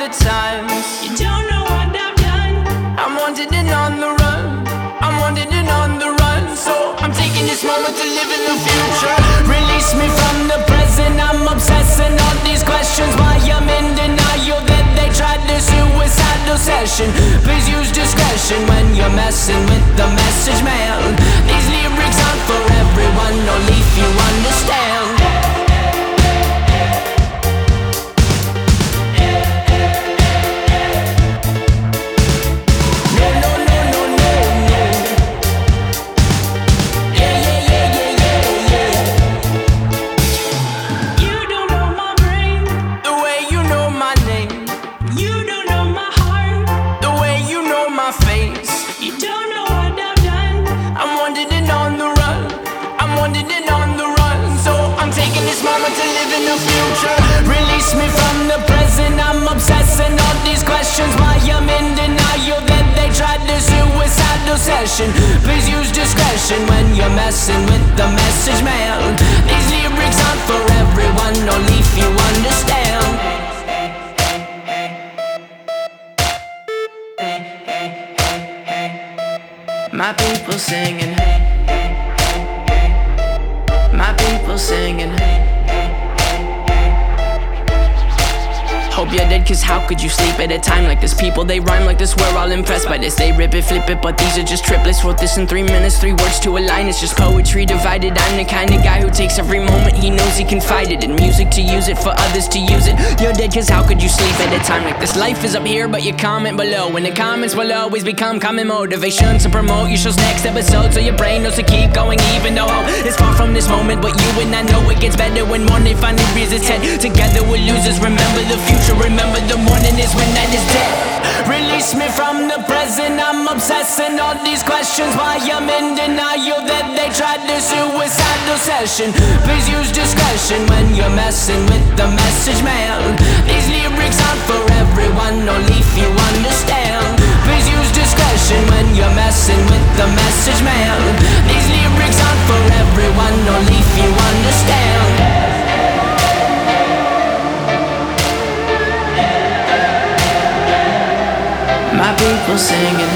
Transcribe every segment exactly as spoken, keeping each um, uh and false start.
the times. You don't know what I've done. I'm wanted and on the run. I'm wanted and on the run. So I'm taking this moment to live in the future. Release me from the present. I'm obsessing on these questions. Why I'm in denial that they tried this suicidal session. Please use discretion when you're messing with the message, man. These lyrics aren't for everyone, only if you understand. Release me from the present. I'm obsessing on these questions. Why I'm in denial that they tried this suicidal session. Please use discretion when you're messing with the message, man. These lyrics aren't for everyone, only if you understand. My people singing. My people singing. Hope you're dead, cause how could you sleep at a time like this? People, they rhyme like this, we're all impressed by this. They rip it, flip it, but these are just triplets. Wrote this in three minutes, three words to a line. It's just poetry divided. I'm the kind of guy who takes every moment he knows he can fight it. In music to use it, for others to use it. You're dead, cause how could you sleep at a time like this? Life is up here, but you comment below, and the comments will always become common motivation to promote your show's next episode. So your brain knows to keep going, even though it's far from this moment. But you and I know it gets better when morning finally rears its head. Together we're losers, remember the future. Remember the morning is when night is dead. Release me from the present. I'm obsessing on these questions. Why I'm in denial that they tried this suicidal session. Please use discretion when you're messing with the message, man. These lyrics aren't for everyone, only if you understand. Please use discretion when you're messing with the message, man. These lyrics aren't for everyone, only if you understand. My people singing.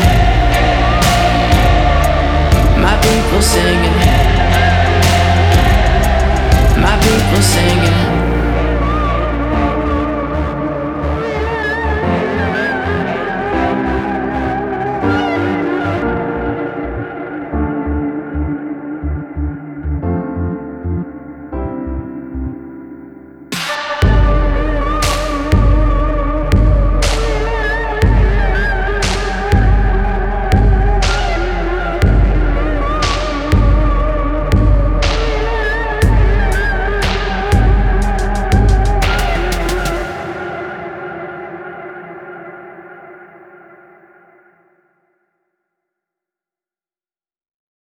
My people singing. My people singing.